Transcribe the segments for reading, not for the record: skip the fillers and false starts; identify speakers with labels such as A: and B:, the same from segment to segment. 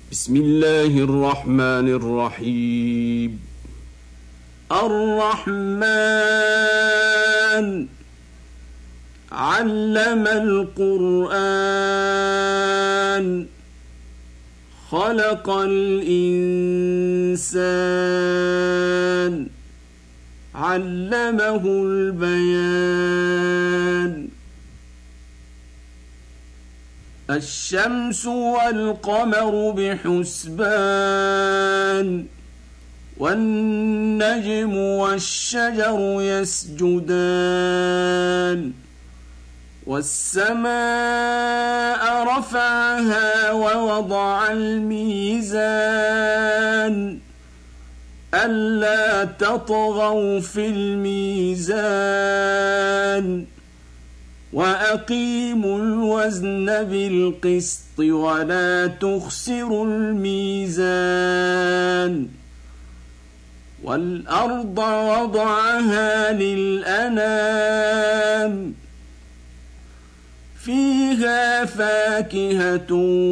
A: بسم الله الرحمن الرحيم. الرحمن علم القرآن خلق الإنسان علمه البيان. الشمس والقمر بحسبان والنجم والشجر يسجدان والسماء رفعها ووضع الميزان ألا تطغوا في الميزان وأقيموا الوزن بالقسط ولا تخسروا الميزان. والأرض وضعها للأنام فيها فاكهة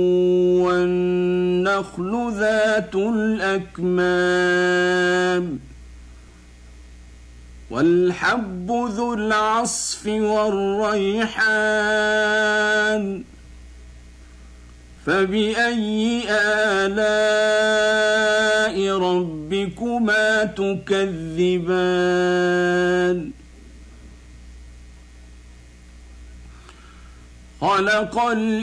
A: والنخل ذات الأكمام والحب ذو العصف والريحان. فبأي آلاء ربكما تكذبان؟ خلق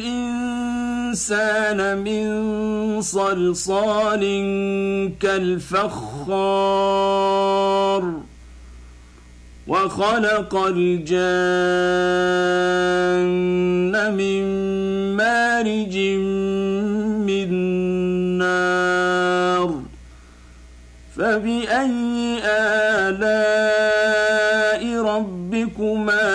A: الإنسان من صلصال كالفخار وخلق الجان من مارج من نار. فبأي آلاء ربكما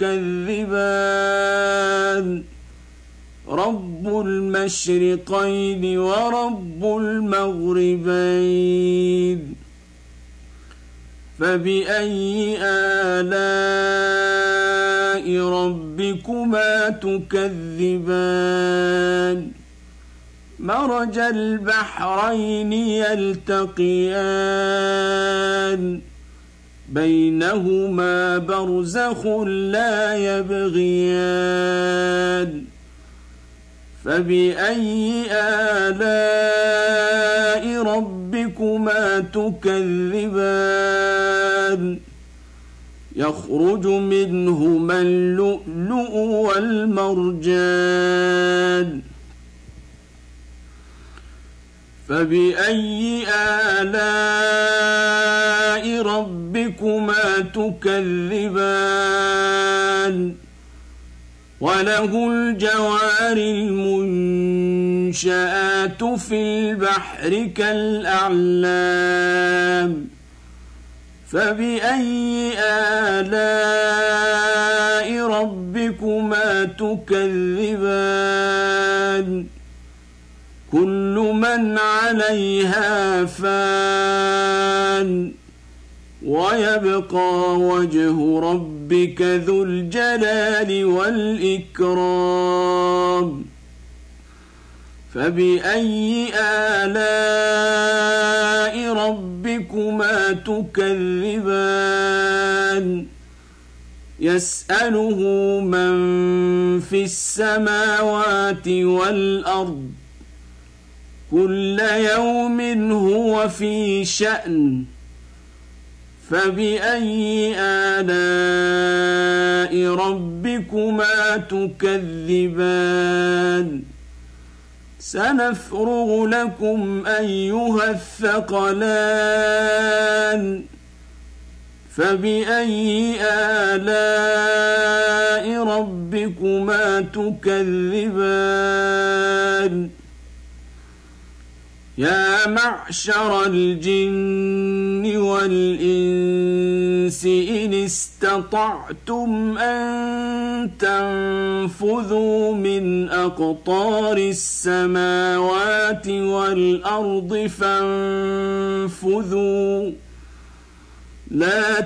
A: تكذبان؟ رب المشرقين ورب المغربين. فبأي آلاء ربكما تكذبان؟ مرج البحرين يلتقيان بينهما برزخ لا يبغيان. فبأي آلاء ربكما تكذبان؟ يخرج منهما اللؤلؤ والمرجان. فبأي آلاء ربكما تكذبان؟ وله الجوار المنشآت في البحر كالأعلام. فبأي آلاء ربكما تكذبان؟ كل من عليها فان ويبقى وجه ربك ذو الجلال والإكرام. فبأي آلاء ربكما تكذبان؟ يسأله من في السماوات والأرض كل يوم هو في شأن. فبأي آلاء ربكما تكذبان؟ سنفرغ لكم أيها الثقلان. فبأي آلاء ربكما تكذبان؟ يا معشر الجن والإنس إن استطعتم أن تنفذوا من أقطار السماوات والأرض فانفذوا لا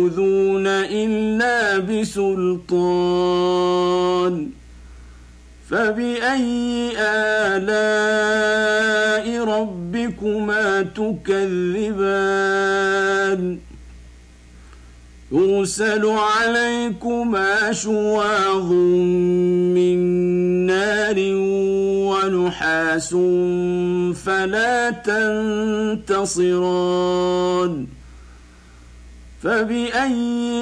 A: تنفذون إلا بسلطان. فبأي آلاء ربكما تكذبان يرسل عليكما شواظ من نار ونحاس فلا تنتصران فبأي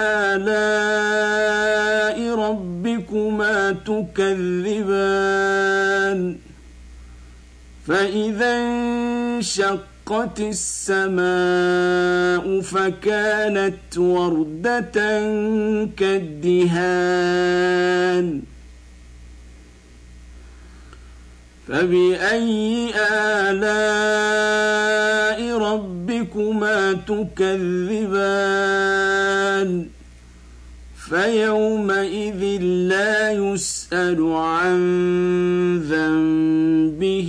A: آلاء ربكما تكذبان فإذا انشقت السماء فكانت وردة كالدهان فبأي آلاء ربكما تكذبان فيومئذ لا يسأل عن ذنبه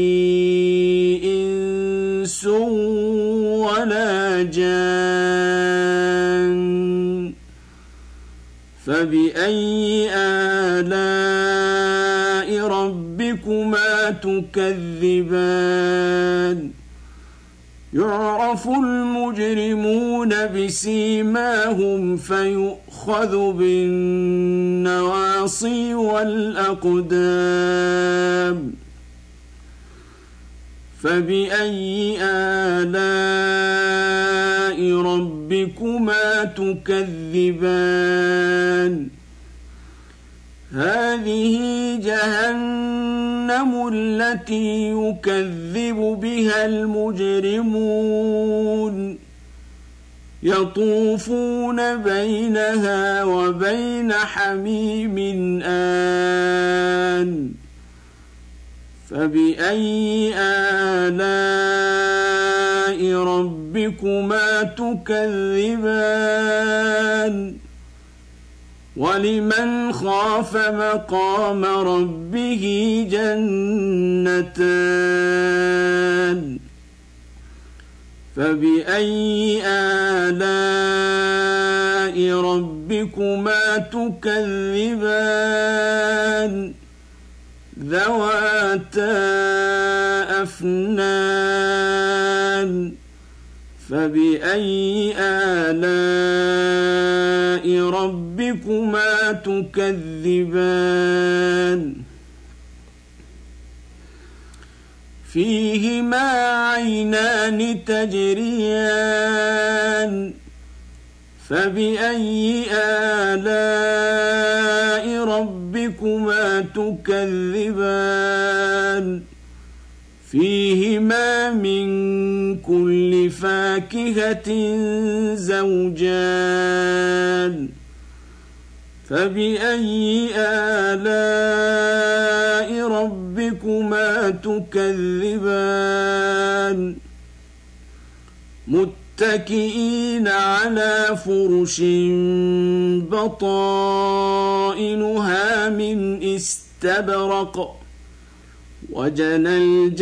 A: إنس ولا جان فبأي آلاء ربكما تكذبان يعرف المجرمون بسيماهم فيؤخذ بالنواصي والأقدام فبأي آلاء ربكما تكذبان هذه جهنم التي يكذب بها المجرمون يطوفون بينها وبين حميم آن فبأي آلاء ربكما تكذبان ولمن خاف مقام ربه جنتان فبأي آلاء ربكما تكذبان ذواتا أفنان فبأي آلاء ربكما تكذبان فيهما عينان تجريان فبأي آلاء ربكما تكذبان فيهما من كل فاكهة زوجان فبأي آلاء ربكما تكذبان متكئين على فرش بطائنها من استبرق وجنى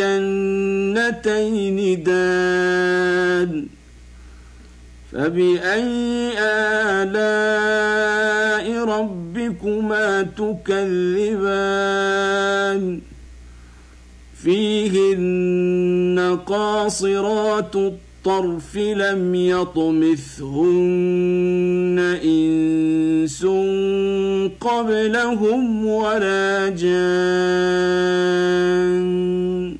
A: الجنتين دان فبأي آلاء ربكما تكذبان فيهن قاصرات الطرف لم يطمثهن إنس قبلهم ولا جان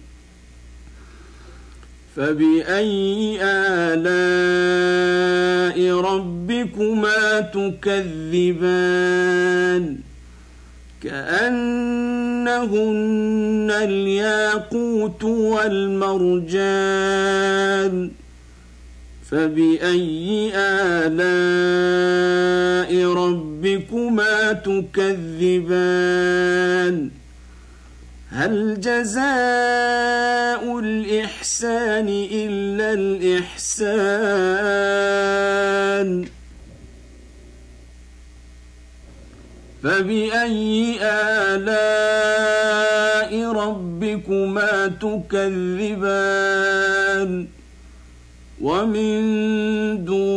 A: فبأي آلاء ربكما تكذبان كأنهن الياقوت والمرجان فبأي آلاء ربكما تكذبان هل جزاء الإحسان إلا الإحسان فبأي آلاء ربكما تكذبان ومن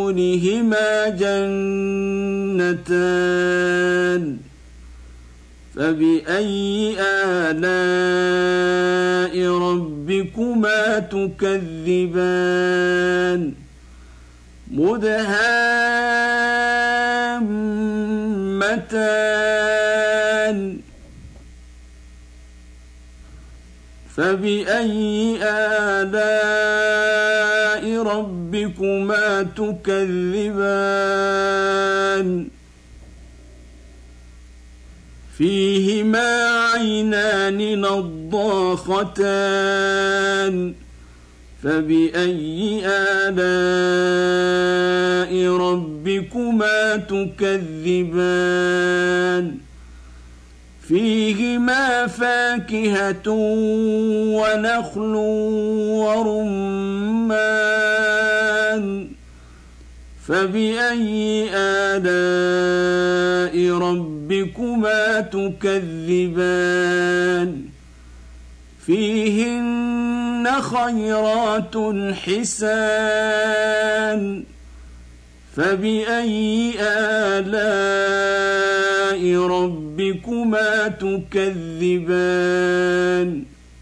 A: دونهما جنتان فبأي آلاء ربكما تكذبان مدهامتان فبأي آلاء ربكما تكذبان فيهما عينان نضاختان فبأي آلاء ربكما تكذبان فيهما فاكهة ونخل ورمان فبأي آلاء ربكما تكذبان فيهن خيرات حسان فبأي آلاء ربكما تكذبان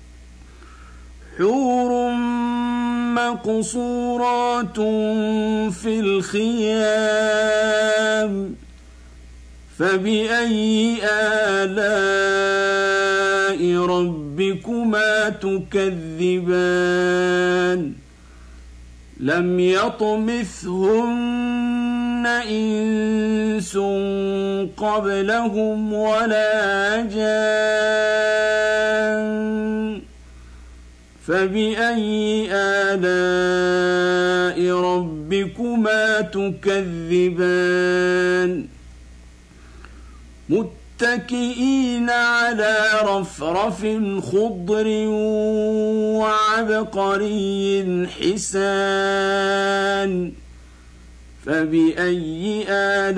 A: حور مقصورات في الخيام فبأي آلاء ربكما تكذبان لم يطمثهن إنس قبلهم ولا جان فبأي آلاء ربكما تكذبان متكئين على رفرف خضر وعبقري حسان فبأي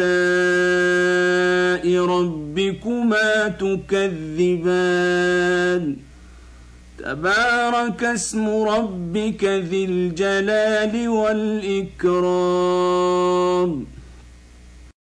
A: آلاء ربكما تكذبان تبارك اسم ربك ذي الجلال والإكرام